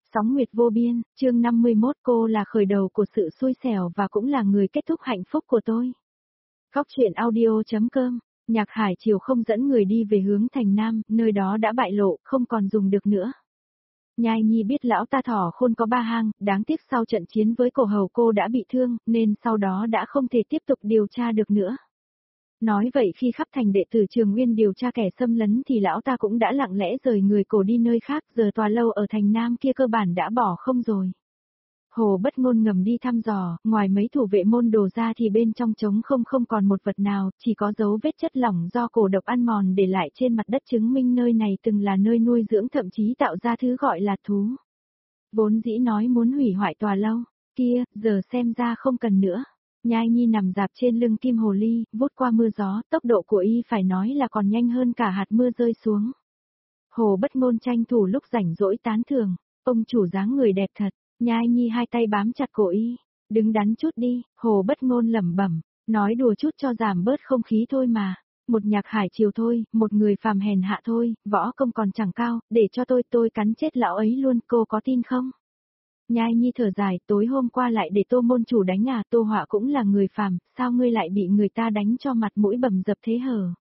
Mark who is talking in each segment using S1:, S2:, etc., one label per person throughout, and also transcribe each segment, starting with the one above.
S1: Sóng nguyệt vô biên, chương 51 cô là khởi đầu của sự xui xẻo và cũng là người kết thúc hạnh phúc của tôi. Góc truyện audio.com, Nhạc Hải chiều không dẫn người đi về hướng thành Nam, nơi đó đã bại lộ, không còn dùng được nữa. Nhai Nhi biết lão ta thỏ khôn có ba hang, đáng tiếc sau trận chiến với cổ hầu cô đã bị thương, nên sau đó đã không thể tiếp tục điều tra được nữa. Nói vậy khi khắp thành đệ tử Trường Nguyên điều tra kẻ xâm lấn thì lão ta cũng đã lặng lẽ rời người cổ đi nơi khác, giờ tòa lâu ở thành Nam kia cơ bản đã bỏ không rồi. Hồ Bất Ngôn ngầm đi thăm dò, ngoài mấy thủ vệ môn đồ ra thì bên trong trống không còn một vật nào, chỉ có dấu vết chất lỏng do cổ độc ăn mòn để lại trên mặt đất chứng minh nơi này từng là nơi nuôi dưỡng thậm chí tạo ra thứ gọi là thú. Vốn dĩ nói muốn hủy hoại tòa lâu, kia, giờ xem ra không cần nữa. Nhai Nhi nằm dạp trên lưng kim hồ ly, vút qua mưa gió, tốc độ của y phải nói là còn nhanh hơn cả hạt mưa rơi xuống. Hồ Bất Ngôn tranh thủ lúc rảnh rỗi tán thưởng, ông chủ dáng người đẹp thật. Nhai Nhi hai tay bám chặt cổ y, đứng đắn chút đi, Hồ Bất Ngôn lẩm bẩm, nói đùa chút cho giảm bớt không khí thôi mà. Một Nhạc Hải chiều thôi, một người phàm hèn hạ thôi, võ công còn chẳng cao, để cho tôi cắn chết lão ấy luôn, cô có tin không? Nhai Nhi thở dài, tối hôm qua lại để Tô môn chủ đánh à, Tô Họa cũng là người phàm, sao ngươi lại bị người ta đánh cho mặt mũi bầm dập thế hở?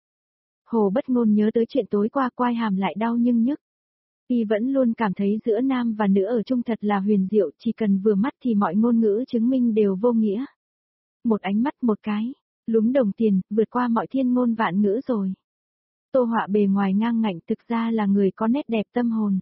S1: Hồ Bất Ngôn nhớ tới chuyện tối qua, quai hàm lại đau nhưng nhức. Y vẫn luôn cảm thấy giữa nam và nữ ở chung thật là huyền diệu, chỉ cần vừa mắt thì mọi ngôn ngữ chứng minh đều vô nghĩa. Một ánh mắt một cái, lúm đồng tiền, vượt qua mọi thiên ngôn vạn ngữ rồi. Tô Họa bề ngoài ngang ngạnh thực ra là người có nét đẹp tâm hồn.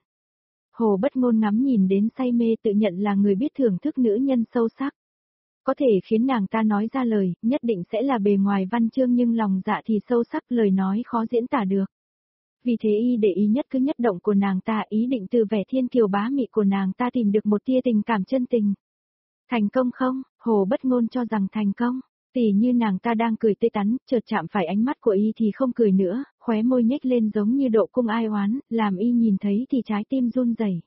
S1: Hồ Bất Ngôn ngắm nhìn đến say mê, tự nhận là người biết thưởng thức nữ nhân sâu sắc. Có thể khiến nàng ta nói ra lời, nhất định sẽ là bề ngoài văn chương nhưng lòng dạ thì sâu sắc, lời nói khó diễn tả được. Vì thế y để ý nhất cứ nhất động của nàng ta, ý định từ vẻ thiên kiều bá mị của nàng ta tìm được một tia tình cảm chân tình. Thành công không? Hồ Bất Ngôn cho rằng thành công. Tỉ như nàng ta đang cười tươi tắn, chợt chạm phải ánh mắt của y thì không cười nữa, khóe môi nhếch lên giống như độ cung ai oán, làm y nhìn thấy thì trái tim run rẩy.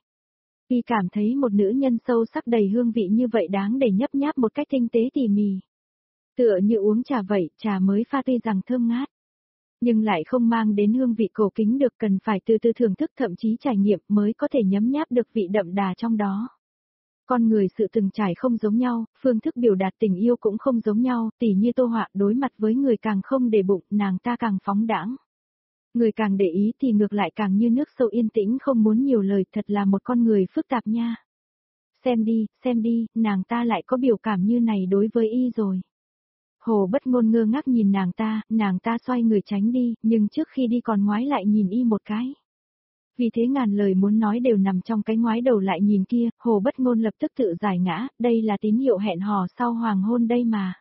S1: Y cảm thấy một nữ nhân sâu sắc đầy hương vị như vậy đáng để nhấp nháp một cách tinh tế tỉ mỉ. Tựa như uống trà vậy, trà mới pha tuy rằng thơm ngát, nhưng lại không mang đến hương vị cổ kính được, cần phải từ từ thưởng thức thậm chí trải nghiệm mới có thể nhấm nháp được vị đậm đà trong đó. Con người sự từng trải không giống nhau, phương thức biểu đạt tình yêu cũng không giống nhau, tỉ như Tô Họa đối mặt với người càng không để bụng, nàng ta càng phóng đãng. Người càng để ý thì ngược lại càng như nước sâu yên tĩnh không muốn nhiều lời, thật là một con người phức tạp nha. Xem đi, nàng ta lại có biểu cảm như này đối với y rồi. Hồ Bất Ngôn ngơ ngác nhìn nàng ta xoay người tránh đi, nhưng trước khi đi còn ngoái lại nhìn y một cái. Vì thế ngàn lời muốn nói đều nằm trong cái ngoái đầu lại nhìn kia, Hồ Bất Ngôn lập tức tự giải ngã, đây là tín hiệu hẹn hò sau hoàng hôn đây mà.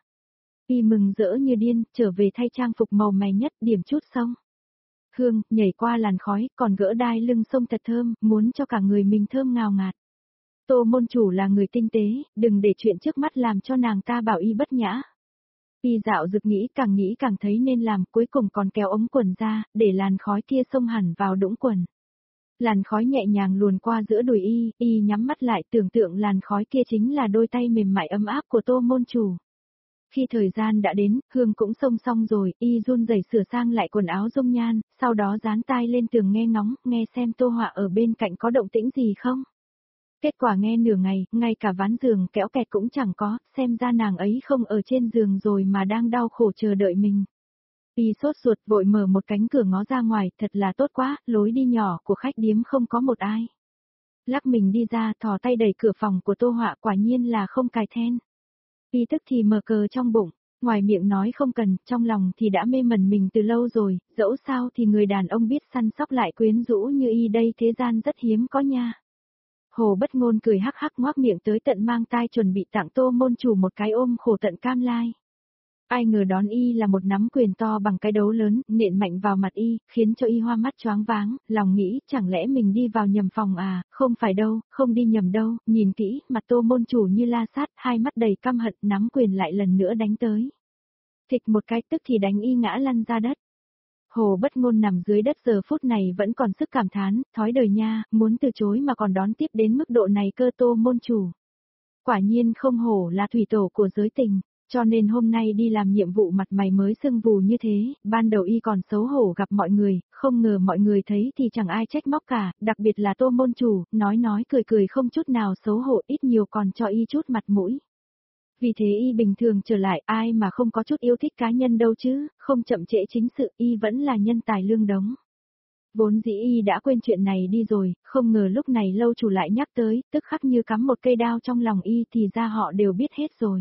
S1: Y mừng rỡ như điên, trở về thay trang phục màu mè nhất, điểm chút xong. Hương, nhảy qua làn khói, còn gỡ đai lưng xông thật thơm, muốn cho cả người mình thơm ngào ngạt. Tô môn chủ là người tinh tế, đừng để chuyện trước mắt làm cho nàng ta bảo y bất nhã. Y dạo dực nghĩ càng thấy nên làm, cuối cùng còn kéo ống quần ra, để làn khói kia xông hẳn vào đũng quần. Làn khói nhẹ nhàng luồn qua giữa đùi y nhắm mắt lại tưởng tượng làn khói kia chính là đôi tay mềm mại ấm áp của Tô môn chủ. Khi thời gian đã đến, hương cũng xông xong rồi, y run rẩy sửa sang lại quần áo dung nhan, sau đó dán tai lên tường nghe ngóng, nghe xem Tô Họa ở bên cạnh có động tĩnh gì không. Kết quả nghe nửa ngày, ngay cả ván giường kéo kẹt cũng chẳng có, xem ra nàng ấy không ở trên giường rồi mà đang đau khổ chờ đợi mình. Y sốt ruột vội mở một cánh cửa ngó ra ngoài, thật là tốt quá, lối đi nhỏ của khách điếm không có một ai. Lắc mình đi ra, thò tay đẩy cửa phòng của Tô Họa, quả nhiên là không cài then. Y tức thì mở cờ trong bụng, ngoài miệng nói không cần, trong lòng thì đã mê mẩn mình từ lâu rồi, dẫu sao thì người đàn ông biết săn sóc lại quyến rũ như y đây thế gian rất hiếm có nha. Hồ Bất Ngôn cười hắc hắc ngoác miệng tới tận mang tai chuẩn bị tặng Tô môn chủ một cái ôm khổ tận cam lai. Ai ngờ đón y là một nắm quyền to bằng cái đấu lớn, nện mạnh vào mặt y, khiến cho y hoa mắt choáng váng, lòng nghĩ chẳng lẽ mình đi vào nhầm phòng à, không phải đâu, không đi nhầm đâu, nhìn kỹ, mặt Tô môn chủ như la sát, hai mắt đầy căm hận, nắm quyền lại lần nữa đánh tới. Thịch một cái tức thì đánh y ngã lăn ra đất. Hồ Bất Ngôn nằm dưới đất giờ phút này vẫn còn sức cảm thán, thói đời nha, muốn từ chối mà còn đón tiếp đến mức độ này cơ. Tô môn chủ. Quả nhiên không hổ là thủy tổ của giới tình. Cho nên hôm nay đi làm nhiệm vụ mặt mày mới sưng vù như thế, ban đầu y còn xấu hổ gặp mọi người, không ngờ mọi người thấy thì chẳng ai trách móc cả, đặc biệt là Tô môn chủ, nói cười cười không chút nào xấu hổ, ít nhiều còn cho y chút mặt mũi. Vì thế y bình thường trở lại, ai mà không có chút yêu thích cá nhân đâu chứ, không chậm trễ chính sự, y vẫn là nhân tài lương đống. Vốn dĩ y đã quên chuyện này đi rồi, không ngờ lúc này lâu chủ lại nhắc tới, tức khắc như cắm một cây đao trong lòng y thì ra họ đều biết hết rồi.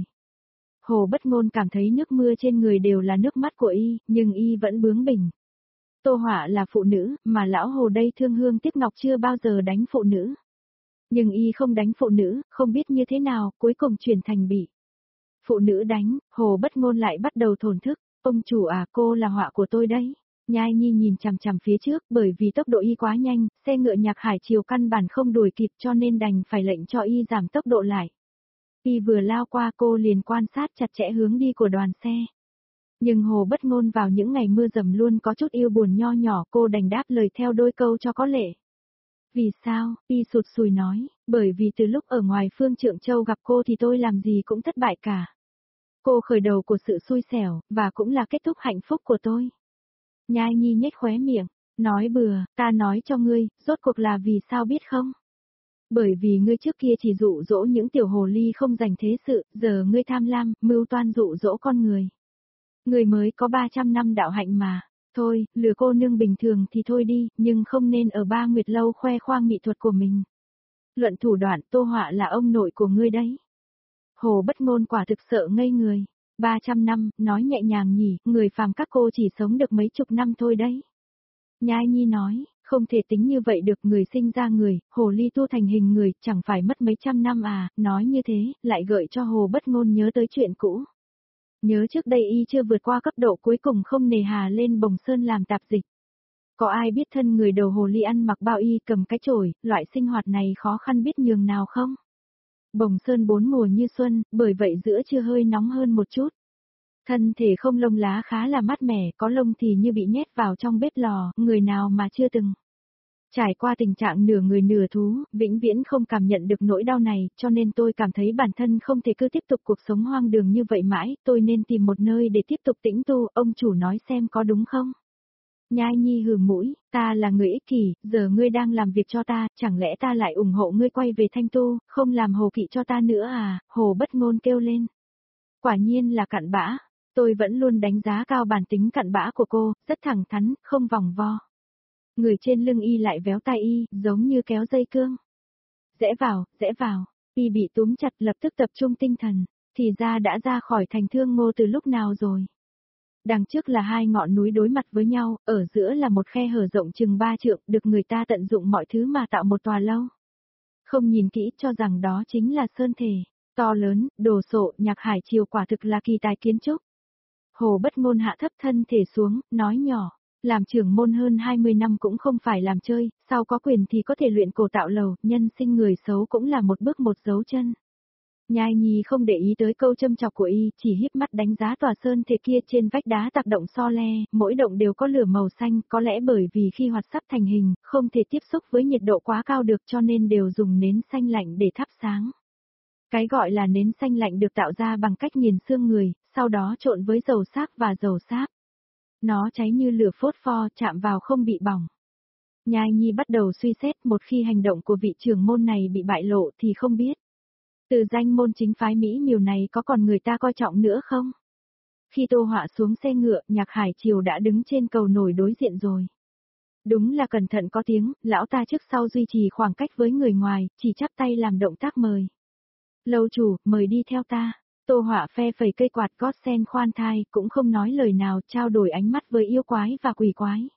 S1: Hồ Bất Ngôn cảm thấy nước mưa trên người đều là nước mắt của y, nhưng y vẫn bướng bỉnh. Tô Họa là phụ nữ, mà lão Hồ đây thương hương tiếc ngọc chưa bao giờ đánh phụ nữ. Nhưng y không đánh phụ nữ, không biết như thế nào, cuối cùng chuyển thành bị phụ nữ đánh, Hồ Bất Ngôn lại bắt đầu thổn thức, ông chủ à, cô là họa của tôi đấy. Nhai Nhi nhìn chằm chằm phía trước, bởi vì tốc độ y quá nhanh, xe ngựa Nhạc Hải Triều căn bản không đuổi kịp cho nên đành phải lệnh cho y giảm tốc độ lại. Y vừa lao qua cô liền quan sát chặt chẽ hướng đi của đoàn xe. Nhưng Hồ Bất Ngôn vào những ngày mưa dầm luôn có chút yêu buồn nho nhỏ, cô đành đáp lời theo đôi câu cho có lệ. Vì sao? Y sụt sùi nói, bởi vì từ lúc ở ngoài Phương Trượng Châu gặp cô thì tôi làm gì cũng thất bại cả. Cô khởi đầu của sự xui xẻo, và cũng là kết thúc hạnh phúc của tôi. Nhai Nhi nhếch khóe miệng, nói bừa, ta nói cho ngươi, rốt cuộc là vì sao biết không? Bởi vì ngươi trước kia chỉ dụ dỗ những tiểu hồ ly không dành thế sự, giờ ngươi tham lam, mưu toan dụ dỗ con người. Ngươi mới có 300 năm đạo hạnh mà. Thôi, lừa cô nương bình thường thì thôi đi, nhưng không nên ở Ba Nguyệt Lâu khoe khoang mỹ thuật của mình. Luận thủ đoạn, Tô Họa là ông nội của ngươi đấy. Hồ Bất Ngôn quả thực sợ ngây người. 300 năm, nói nhẹ nhàng nhỉ, người phàm các cô chỉ sống được mấy chục năm thôi đấy. Nhai Nhi nói, không thể tính như vậy được, người sinh ra người, hồ ly tu thành hình người, chẳng phải mất mấy trăm năm à, nói như thế, lại gợi cho Hồ Bất Ngôn nhớ tới chuyện cũ. Nhớ trước đây y chưa vượt qua cấp độ cuối cùng không nề hà lên Bồng Sơn làm tạp dịch. Có ai biết thân người đầu hồ ly ăn mặc bao y cầm cái chổi, loại sinh hoạt này khó khăn biết nhường nào không? Bồng Sơn 4 mùa như xuân, bởi vậy giữa trưa hơi nóng hơn một chút. Thân thể không lông lá khá là mát mẻ, có lông thì như bị nhét vào trong bếp lò, người nào mà chưa từng. Trải qua tình trạng nửa người nửa thú, vĩnh viễn không cảm nhận được nỗi đau này, cho nên tôi cảm thấy bản thân không thể cứ tiếp tục cuộc sống hoang đường như vậy mãi, tôi nên tìm một nơi để tiếp tục tĩnh tu, ông chủ nói xem có đúng không? Nhai Nhi hừ mũi, ta là người ích kỷ, giờ ngươi đang làm việc cho ta, chẳng lẽ ta lại ủng hộ ngươi quay về thanh tu, không làm hồ kỵ cho ta nữa à, Hồ Bất Ngôn kêu lên. Quả nhiên là cặn bã, tôi vẫn luôn đánh giá cao bản tính cặn bã của cô, rất thẳng thắn, không vòng vo. Người trên lưng y lại véo tay y, giống như kéo dây cương. Rẽ vào, y bị túm chặt lập tức tập trung tinh thần, thì ra đã ra khỏi thành Thương Ngô từ lúc nào rồi. Đằng trước là hai ngọn núi đối mặt với nhau, ở giữa là một khe hở rộng chừng 3 trượng, được người ta tận dụng mọi thứ mà tạo một tòa lâu. Không nhìn kỹ cho rằng đó chính là sơn thể, to lớn, đồ sộ, Nhạc Hải Triều quả thực là kỳ tài kiến trúc. Hồ Bất Ngôn hạ thấp thân thể xuống, nói nhỏ, làm trưởng môn hơn 20 năm cũng không phải làm chơi, sau có quyền thì có thể luyện cổ tạo lầu, nhân sinh người xấu cũng là một bước một dấu chân. Nhai Nhi không để ý tới câu châm chọc của y, chỉ híp mắt đánh giá tòa sơn thể kia trên vách đá tác động so le, mỗi động đều có lửa màu xanh, có lẽ bởi vì khi hoạt sắp thành hình, không thể tiếp xúc với nhiệt độ quá cao được cho nên đều dùng nến xanh lạnh để thắp sáng. Cái gọi là nến xanh lạnh được tạo ra bằng cách nghiền xương người, sau đó trộn với dầu sáp và dầu sáp. Nó cháy như lửa phốt pho, chạm vào không bị bỏng. Nhai Nhi bắt đầu suy xét, một khi hành động của vị trưởng môn này bị bại lộ thì không biết. Từ danh môn chính phái Mỹ Miều này có còn người ta coi trọng nữa không? Khi Tô Họa xuống xe ngựa, Nhạc Hải Triều đã đứng trên cầu nổi đối diện rồi. Đúng là cẩn thận có tiếng, lão ta trước sau duy trì khoảng cách với người ngoài, chỉ chắp tay làm động tác mời. Lâu chủ, mời đi theo ta. Tô Họa phe phẩy cây quạt gót sen khoan thai, cũng không nói lời nào, trao đổi ánh mắt với yêu quái và quỷ quái.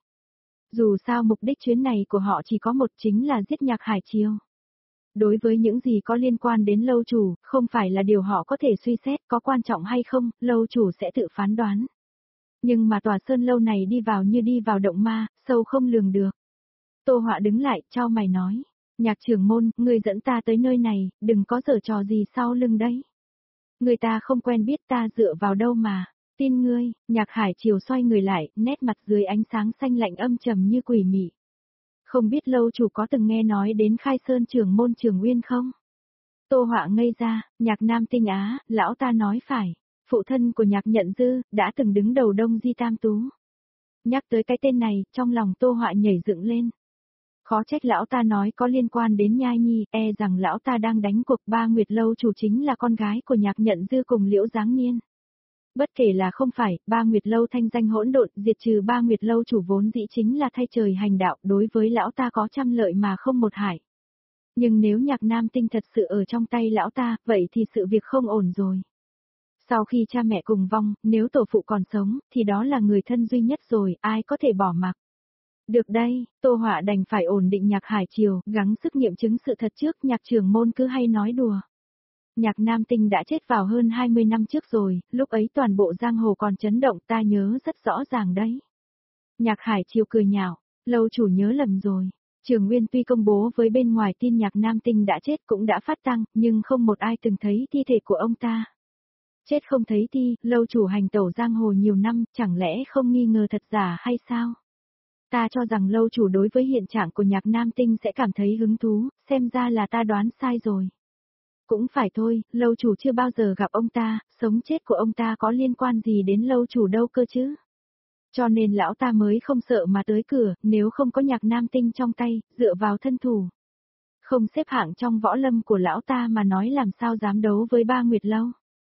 S1: Dù sao mục đích chuyến này của họ chỉ có một, chính là giết Nhạc Hải Triều. Đối với những gì có liên quan đến lâu chủ, không phải là điều họ có thể suy xét có quan trọng hay không, lâu chủ sẽ tự phán đoán. Nhưng mà tòa sơn lâu này đi vào như đi vào động ma, sâu không lường được. Tô Họa đứng lại, chau mày nói, Nhạc trưởng môn, ngươi dẫn ta tới nơi này, đừng có giở trò gì sau lưng đấy. Người ta không quen biết ta dựa vào đâu mà, tin ngươi, Nhạc Hải Triều xoay người lại, nét mặt dưới ánh sáng xanh lạnh âm trầm như quỷ mị. Không biết lâu chủ có từng nghe nói đến Khai Sơn trưởng môn Trường Uyên không? Tô Họa ngây ra, Nhạc Nam Tinh Á, lão ta nói phải. Phụ thân của Nhạc Nhận Dư, đã từng đứng đầu Đông Di Tam Tú. Nhắc tới cái tên này, trong lòng Tô Họa nhảy dựng lên. Khó trách lão ta nói có liên quan đến Nhai Nhi, e rằng lão ta đang đánh cuộc. Ba Nguyệt Lâu chủ chính là con gái của Nhạc Nhận Dư cùng Liễu Giáng Niên. Bất kể là không phải, Ba Nguyệt Lâu thanh danh hỗn độn, diệt trừ Ba Nguyệt Lâu chủ vốn dĩ chính là thay trời hành đạo, đối với lão ta có trăm lợi mà không một hại. Nhưng nếu Nhạc Nam Tinh thật sự ở trong tay lão ta, vậy thì sự việc không ổn rồi. Sau khi cha mẹ cùng vong, nếu tổ phụ còn sống, thì đó là người thân duy nhất rồi, ai có thể bỏ mặc. Được đây, Tô Họa đành phải ổn định Nhạc Hải Triều, gắng sức nghiệm chứng sự thật trước. Nhạc trưởng môn cứ hay nói đùa. Nhạc Nam Tinh đã chết vào hơn 20 năm trước rồi, lúc ấy toàn bộ giang hồ còn chấn động, ta nhớ rất rõ ràng đấy. Nhạc Hải Triều cười nhạo, lâu chủ nhớ lầm rồi. Trường Nguyên tuy công bố với bên ngoài tin Nhạc Nam Tinh đã chết cũng đã phát tang, nhưng không một ai từng thấy thi thể của ông ta. Chết không thấy thi, lâu chủ hành tẩu giang hồ nhiều năm, chẳng lẽ không nghi ngờ thật giả hay sao? Ta cho rằng lâu chủ đối với hiện trạng của Nhạc Nam Tinh sẽ cảm thấy hứng thú, xem ra là ta đoán sai rồi. Cũng phải thôi, lâu chủ chưa bao giờ gặp ông ta, sống chết của ông ta có liên quan gì đến lâu chủ đâu cơ chứ. Cho nên lão ta mới không sợ mà tới cửa, nếu không có Nhạc Nam Tinh trong tay, dựa vào thân thủ. Không xếp hạng trong võ lâm của lão ta mà nói làm sao dám đấu với Ba Nguyệt Lâu.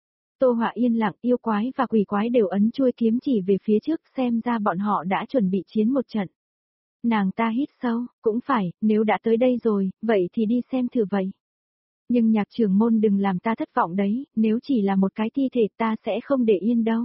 S1: Tô Họa yên lặng, yêu quái và quỷ quái đều ấn chuôi kiếm chỉ về phía trước, xem ra bọn họ đã chuẩn bị chiến một trận. Nàng ta hít sâu, cũng phải, nếu đã tới đây rồi, vậy thì đi xem thử vậy. Nhưng Nhạc trưởng môn đừng làm ta thất vọng đấy, nếu chỉ là một cái thi thể ta sẽ không để yên đâu.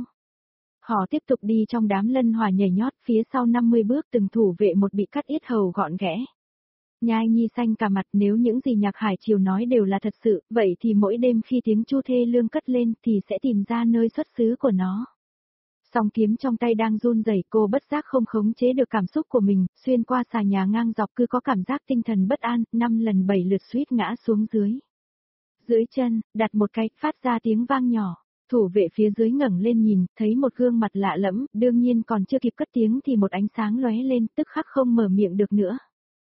S1: Họ tiếp tục đi trong đám lân hỏa nhảy nhót, phía sau 50 bước từng thủ vệ một bị cắt yết hầu gọn ghẽ. Nhai Nhi xanh cả mặt, nếu những gì Nhạc Hải Triều nói đều là thật sự, vậy thì mỗi đêm khi tiếng chu thê lương cất lên thì sẽ tìm ra nơi xuất xứ của nó. Song kiếm trong tay đang run rẩy, cô bất giác không khống chế được cảm xúc của mình, xuyên qua xà nhà ngang dọc cứ có cảm giác tinh thần bất an, 5 lần 7 lượt suýt ngã xuống dưới. Dưới chân, đặt một cái, phát ra tiếng vang nhỏ. Thủ vệ phía dưới ngẩng lên nhìn, thấy một gương mặt lạ lẫm, đương nhiên còn chưa kịp cất tiếng thì một ánh sáng lóe lên, tức khắc không mở miệng được nữa.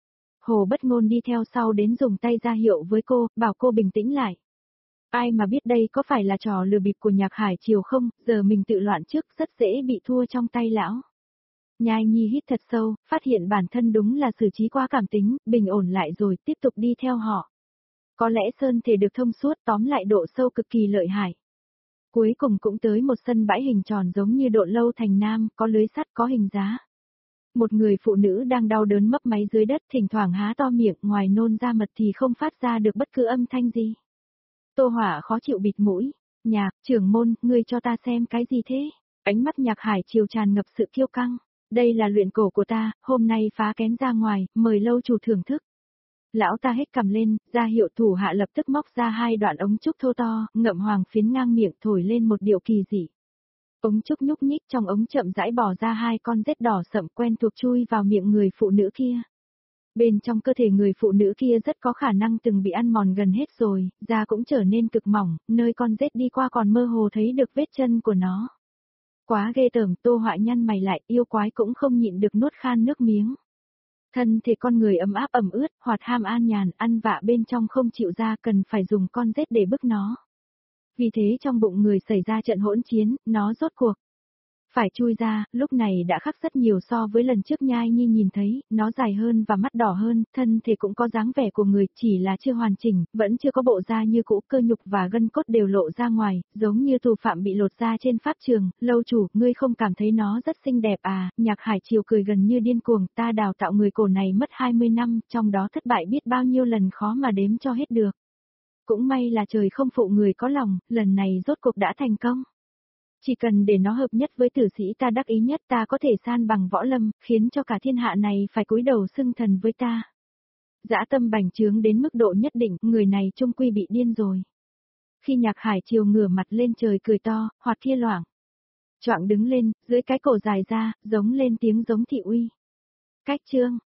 S1: Hồ Bất Ngôn đi theo sau đến dùng tay ra hiệu với cô, bảo cô bình tĩnh lại. Ai mà biết đây có phải là trò lừa bịp của Nhạc Hải Triều không, giờ mình tự loạn trước rất dễ bị thua trong tay lão. Nhai Nhi hít thật sâu, phát hiện bản thân đúng là xử trí quá cảm tính, bình ổn lại rồi tiếp tục đi theo họ. Có lẽ sơn thể được thông suốt, tóm lại độ sâu cực kỳ lợi hại. Cuối cùng cũng tới một sân bãi hình tròn giống như Độn Lâu Thành Nam, có lưới sắt có hình giá. Một người phụ nữ đang đau đớn mấp máy dưới đất, thỉnh thoảng há to miệng, ngoài nôn ra mật thì không phát ra được bất cứ âm thanh gì. Tô Họa khó chịu bịt mũi. Nhạc, trưởng môn, ngươi cho ta xem cái gì thế? Ánh mắt Nhạc Hải Triều tràn ngập sự kiêu căng. Đây là luyện cổ của ta, hôm nay phá kén ra ngoài, mời lâu chủ thưởng thức. Lão ta hết cầm lên, ra hiệu thủ hạ lập tức móc ra 2 đoạn ống trúc thô to, ngậm hoàng phiến ngang miệng thổi lên một điệu kỳ dị. Ống trúc nhúc nhích, trong ống chậm rãi bỏ ra 2 con rết đỏ sậm quen thuộc chui vào miệng người phụ nữ kia. Bên trong cơ thể người phụ nữ kia rất có khả năng từng bị ăn mòn gần hết rồi, da cũng trở nên cực mỏng, nơi con rết đi qua còn mơ hồ thấy được vết chân của nó. Quá ghê tởm, Tô Họa nhăn mày lại, yêu quái cũng không nhịn được nuốt khan nước miếng. Thân thể con người ấm áp ẩm ướt, hoạt ham an nhàn, ăn vạ bên trong không chịu ra, cần phải dùng con rết để bức nó. Vì thế trong bụng người xảy ra trận hỗn chiến, nó rốt cuộc phải chui ra, lúc này đã khác rất nhiều so với lần trước Nhai Nhi nhìn thấy, nó dài hơn và mắt đỏ hơn, thân thể cũng có dáng vẻ của người, chỉ là chưa hoàn chỉnh, vẫn chưa có bộ da như cũ, cơ nhục và gân cốt đều lộ ra ngoài, giống như tù phạm bị lột da trên pháp trường. Lâu chủ, ngươi không cảm thấy nó rất xinh đẹp à? Nhạc Hải Triều cười gần như điên cuồng, ta đào tạo người cổ này mất 20 năm, trong đó thất bại biết bao nhiêu lần khó mà đếm cho hết được. Cũng may là trời không phụ người có lòng, lần này rốt cuộc đã thành công. Chỉ cần để nó hợp nhất với tử sĩ ta đắc ý nhất, ta có thể san bằng võ lâm, khiến cho cả thiên hạ này phải cúi đầu xưng thần với ta. Dã tâm bành trướng đến mức độ nhất định, người này trung quy bị điên rồi. Khi Nhạc Hải Triều ngửa mặt lên trời cười to, Hoạt Kia loảng choạng đứng lên, dưới cái cổ dài ra, giống lên tiếng giống thị uy. Cách chương